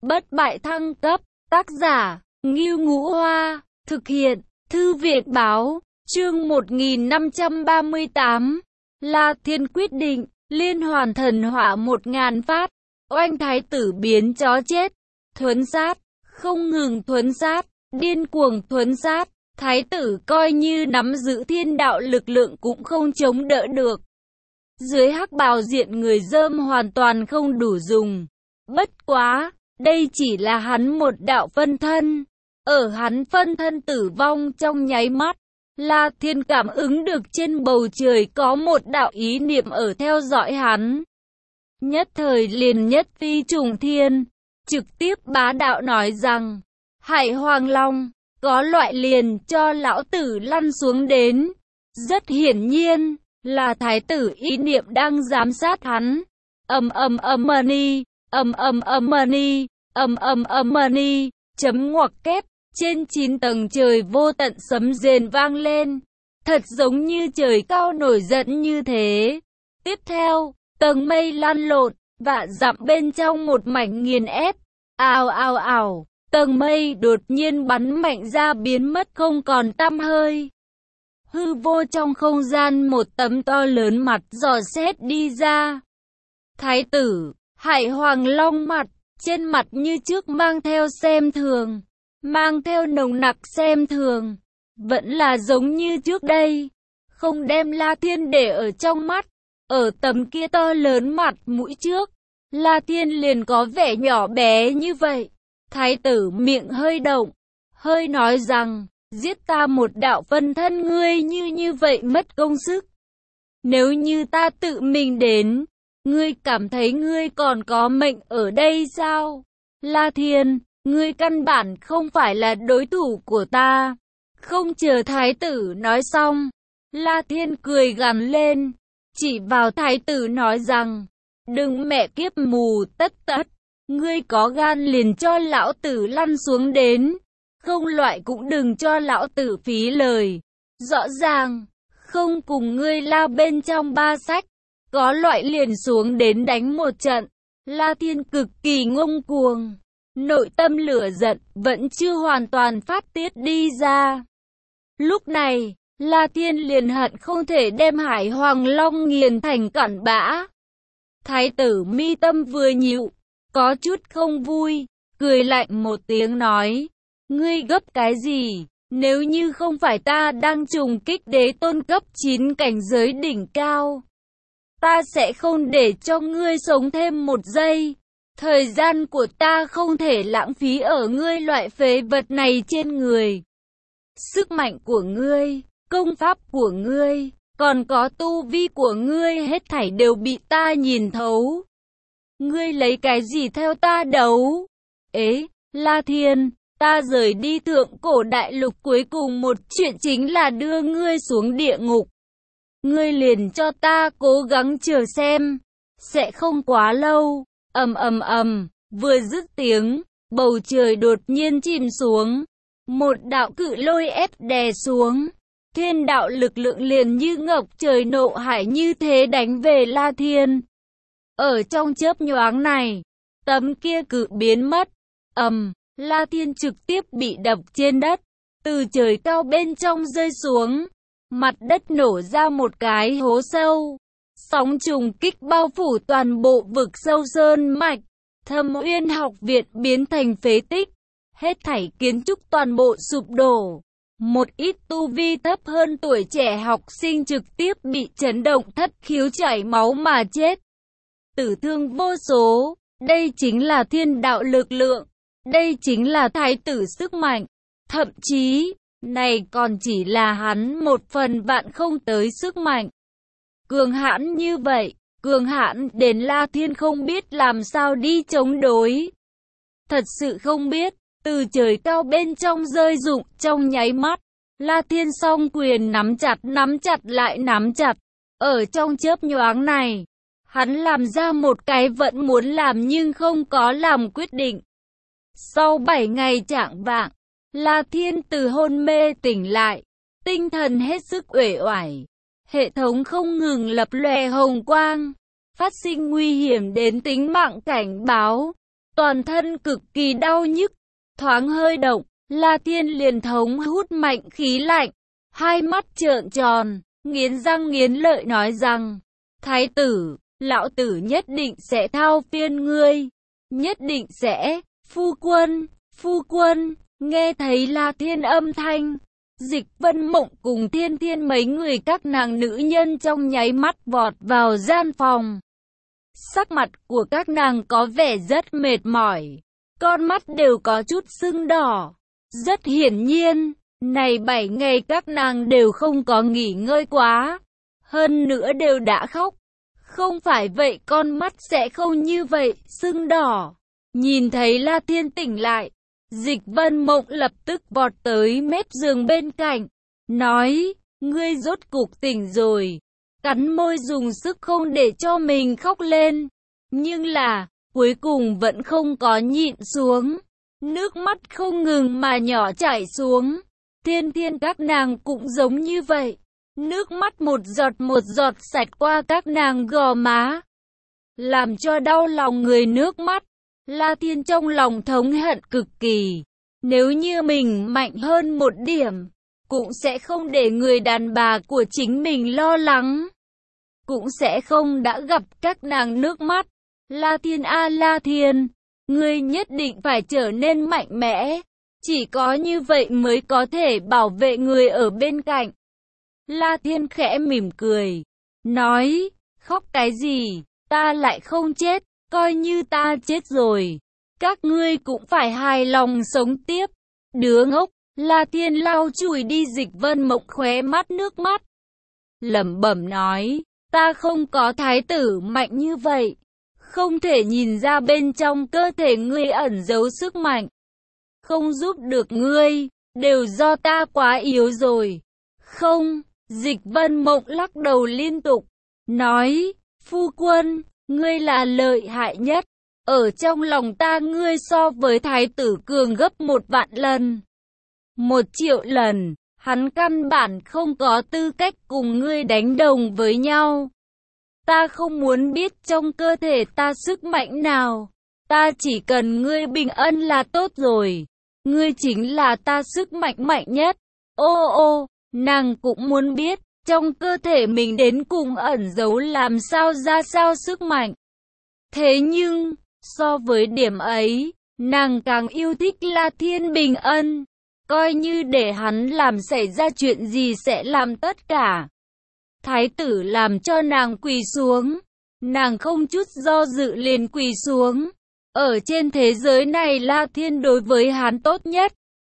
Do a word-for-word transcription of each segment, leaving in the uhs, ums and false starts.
Bất bại thăng cấp, tác giả, Ngưu Ngũ Hoa, thực hiện, Thư viện báo, chương một nghìn năm trăm ba mươi tám. La Thiên quyết định, liên hoàn thần hỏa một ngàn phát, oanh thái tử biến chó chết, thuấn sát, không ngừng thuấn sát, điên cuồng thuấn sát, thái tử coi như nắm giữ thiên đạo lực lượng cũng không chống đỡ được. Dưới hắc bào diện người dơm hoàn toàn không đủ dùng. Bất quá, đây chỉ là hắn một đạo phân thân. Ở hắn phân thân tử vong trong nháy mắt, La Thiên cảm ứng được trên bầu trời có một đạo ý niệm ở theo dõi hắn. Nhất thời liền nhất phi trùng thiên, trực tiếp bá đạo nói rằng, Hải Hoàng Long, có loại liền cho lão tử lăn xuống đến. Rất hiển nhiên, là thái tử ý niệm đang giám sát hắn. Ầm ầm ầm money, ầm ầm ầm money, ầm ầm ầm money, chấm ngoặc kép, trên chín tầng trời vô tận sấm rền vang lên, thật giống như trời cao nổi giận như thế. Tiếp theo, tầng mây lăn lộn, vạn dặm bên trong một mảnh nghiền ép, ào ào ào, tầng mây đột nhiên bắn mạnh ra biến mất không còn tăm hơi. Hư vô trong không gian một tấm to lớn mặt dò xét đi ra. Thái tử, Hải Hoàng Long mặt, trên mặt như trước mang theo xem thường, mang theo nồng nặc xem thường, vẫn là giống như trước đây, không đem La Thiên để ở trong mắt. Ở tấm kia to lớn mặt mũi trước, La Thiên liền có vẻ nhỏ bé như vậy. Thái tử miệng hơi động, hơi nói rằng, giết ta một đạo phân thân ngươi như như vậy mất công sức. Nếu như ta tự mình đến, ngươi cảm thấy ngươi còn có mệnh ở đây sao? La Thiên, ngươi căn bản không phải là đối thủ của ta. Không chờ thái tử nói xong, La Thiên cười gằn lên, chỉ vào thái tử nói rằng, đừng mẹ kiếp mù tất tất, ngươi có gan liền cho lão tử lăn xuống đến, không loại cũng đừng cho lão tử phí lời. Rõ ràng, không cùng ngươi La bên trong ba sách, có loại liền xuống đến đánh một trận. La Thiên cực kỳ ngông cuồng, nội tâm lửa giận vẫn chưa hoàn toàn phát tiết đi ra. Lúc này, La Thiên liền hận không thể đem Hải Hoàng Long nghiền thành cặn bã. Thái tử mi tâm vừa nhịu, có chút không vui, cười lạnh một tiếng nói, ngươi gấp cái gì? Nếu như không phải ta đang trùng kích đế tôn cấp chín cảnh giới đỉnh cao, ta sẽ không để cho ngươi sống thêm một giây. Thời gian của ta không thể lãng phí ở ngươi loại phế vật này trên người. Sức mạnh của ngươi, công pháp của ngươi, còn có tu vi của ngươi hết thảy đều bị ta nhìn thấu. Ngươi lấy cái gì theo ta đấu? Ế, La Thiên, ta rời đi thượng cổ đại lục cuối cùng một chuyện chính là đưa ngươi xuống địa ngục. Ngươi liền cho ta cố gắng chờ xem, sẽ không quá lâu. Ầm ầm ầm, vừa dứt tiếng, bầu trời đột nhiên chìm xuống, một đạo cự lôi ép đè xuống, thiên đạo lực lượng liền như ngập trời nộ hải như thế đánh về La Thiên. Ở trong chớp nhoáng này, tấm kia cự biến mất, ầm, La Thiên trực tiếp bị đập trên đất, từ trời cao bên trong rơi xuống, mặt đất nổ ra một cái hố sâu. Sóng trùng kích bao phủ toàn bộ vực sâu sơn mạch, Thâm Uyên học viện biến thành phế tích, hết thảy kiến trúc toàn bộ sụp đổ. Một ít tu vi thấp hơn tuổi trẻ học sinh trực tiếp bị chấn động thất khiếu chảy máu mà chết. Tử thương vô số, đây chính là thiên đạo lực lượng, đây chính là thái tử sức mạnh, thậm chí, này còn chỉ là hắn một phần vạn không tới sức mạnh. Cường hãn như vậy, cường hãn đến La Thiên không biết làm sao đi chống đối. Thật sự không biết, từ trời cao bên trong rơi rụng trong nháy mắt, La Thiên song quyền nắm chặt nắm chặt lại nắm chặt. Ở trong chớp nhoáng này, hắn làm ra một cái vẫn muốn làm nhưng không có làm quyết định. Sau bảy ngày chạng vạng, La Thiên từ hôn mê tỉnh lại, tinh thần hết sức uể oải. Hệ thống không ngừng lập lòe hồng quang, phát sinh nguy hiểm đến tính mạng cảnh báo. toàn thân cực kỳ đau nhức, thoáng hơi động, La Thiên liền thống hút mạnh khí lạnh, hai mắt trợn tròn, nghiến răng nghiến lợi nói rằng, thái tử, lão tử nhất định sẽ thao phiên ngươi, nhất định sẽ, phu quân, phu quân, nghe thấy La Thiên âm thanh. Dịch Vân Mộng cùng Thiên Thiên mấy người các nàng nữ nhân trong nháy mắt vọt vào gian phòng. Sắc mặt của các nàng có vẻ rất mệt mỏi, con mắt đều có chút sưng đỏ. Rất hiển nhiên, này bảy ngày các nàng đều không có nghỉ ngơi quá, hơn nữa đều đã khóc. Không phải vậy con mắt sẽ không như vậy, sưng đỏ. Nhìn thấy La Thiên tỉnh lại, Dịch Vân Mộng lập tức vọt tới mép giường bên cạnh, nói, ngươi rốt cục tỉnh rồi, cắn môi dùng sức không để cho mình khóc lên, nhưng là, cuối cùng vẫn không có nhịn xuống, nước mắt không ngừng mà nhỏ chảy xuống. Thiên Thiên các nàng cũng giống như vậy, nước mắt một giọt một giọt sạch qua các nàng gò má, làm cho đau lòng người nước mắt. La Thiên trong lòng thống hận cực kỳ, nếu như mình mạnh hơn một điểm, cũng sẽ không để người đàn bà của chính mình lo lắng, cũng sẽ không đã gặp các nàng nước mắt. La Thiên a La Thiên, ngươi nhất định phải trở nên mạnh mẽ, chỉ có như vậy mới có thể bảo vệ người ở bên cạnh. La Thiên khẽ mỉm cười, nói, khóc cái gì, ta lại không chết. Coi như ta chết rồi, các ngươi cũng phải hài lòng sống tiếp. Đứa ngốc, La Thiên lau chùi đi Dịch Vân Mộng khóe mắt nước mắt, lẩm bẩm nói, ta không có thái tử mạnh như vậy, không thể nhìn ra bên trong cơ thể ngươi ẩn giấu sức mạnh, không giúp được ngươi, đều do ta quá yếu rồi. Không, Dịch Vân Mộng lắc đầu liên tục, nói, phu quân, ngươi là lợi hại nhất, ở trong lòng ta ngươi so với thái tử cường gấp một vạn lần, một triệu lần, hắn căn bản không có tư cách cùng ngươi đánh đồng với nhau. Ta không muốn biết trong cơ thể ta sức mạnh nào, ta chỉ cần ngươi bình an là tốt rồi, ngươi chính là ta sức mạnh mạnh nhất. Ô ô, nàng cũng muốn biết, trong cơ thể mình đến cùng ẩn giấu làm sao ra sao sức mạnh. Thế nhưng, so với điểm ấy, nàng càng yêu thích La Thiên bình ân, coi như để hắn làm xảy ra chuyện gì sẽ làm tất cả. Thái tử làm cho nàng quỳ xuống, nàng không chút do dự liền quỳ xuống. Ở trên thế giới này La Thiên đối với hắn tốt nhất,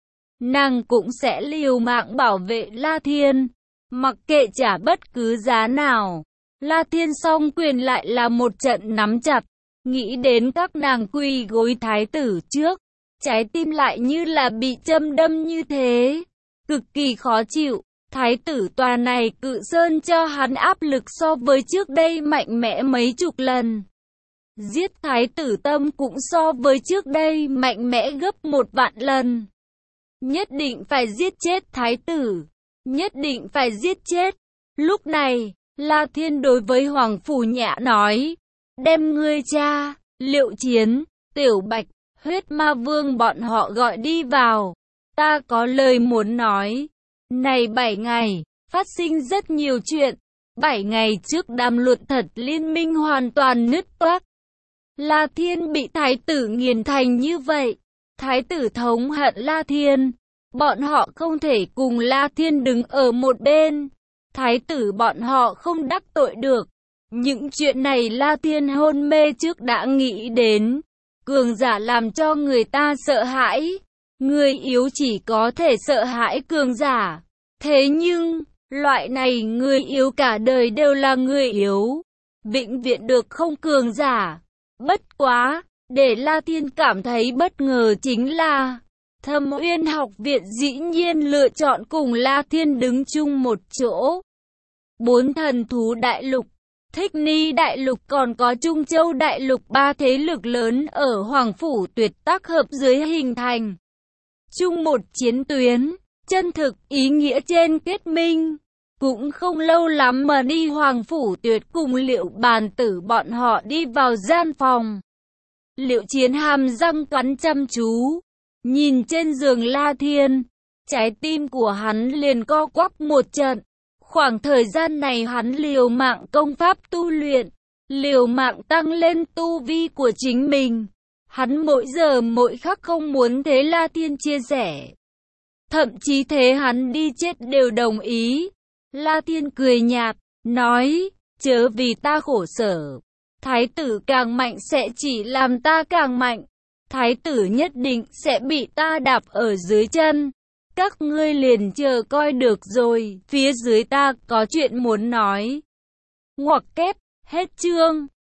nàng cũng sẽ liều mạng bảo vệ La Thiên, mặc kệ trả bất cứ giá nào. La Thiên song quyền lại là một trận nắm chặt, nghĩ đến các nàng quỳ gối thái tử trước, trái tim lại như là bị châm đâm như thế, cực kỳ khó chịu. Thái tử tòa này cự sơn cho hắn áp lực so với trước đây mạnh mẽ mấy chục lần. Giết thái tử tâm cũng so với trước đây mạnh mẽ gấp một vạn lần. Nhất định phải giết chết thái tử, nhất định phải giết chết. Lúc này, La Thiên đối với Hoàng Phủ Nhã nói, đem ngươi cha, Liệu Chiến, Tiểu Bạch, Huyết Ma Vương bọn họ gọi đi vào, ta có lời muốn nói. Này bảy ngày, phát sinh rất nhiều chuyện, bảy ngày trước đàm luận thật liên minh hoàn toàn nứt toác. La Thiên bị thái tử nghiền thành như vậy, thái tử thống hận La Thiên, bọn họ không thể cùng La Thiên đứng ở một bên, thái tử bọn họ không đắc tội được. Những chuyện này La Thiên hôn mê trước đã nghĩ đến, cường giả làm cho người ta sợ hãi, người yếu chỉ có thể sợ hãi cường giả. Thế nhưng, loại này người yếu cả đời đều là người yếu, vĩnh viễn được không cường giả. Bất quá, để La Thiên cảm thấy bất ngờ chính là, Thâm Uyên học viện dĩ nhiên lựa chọn cùng La Thiên đứng chung một chỗ. Bốn thần thú đại lục, Thích Ni đại lục còn có Trung Châu đại lục, ba thế lực lớn ở Hoàng Phủ Tuyệt tác hợp dưới hình thành chung một chiến tuyến, chân thực ý nghĩa trên kết minh. Cũng không lâu lắm mà đi Hoàng Phủ Tuyệt cùng Liệu Bàn Tử bọn họ đi vào gian phòng. Liệu Chiến hàm răng cắn chăm chú, nhìn trên giường La Thiên, trái tim của hắn liền co quắp một trận. Khoảng thời gian này hắn liều mạng công pháp tu luyện, liều mạng tăng lên tu vi của chính mình. Hắn mỗi giờ mỗi khắc không muốn thế La Thiên chia sẻ. Thậm chí thế hắn đi chết đều đồng ý. La Thiên cười nhạt, nói, chớ vì ta khổ sở. Thái tử càng mạnh sẽ chỉ làm ta càng mạnh. Thái tử nhất định sẽ bị ta đạp ở dưới chân. Các ngươi liền chờ coi được rồi, phía dưới ta có chuyện muốn nói. Ngoặc kép, hết chương.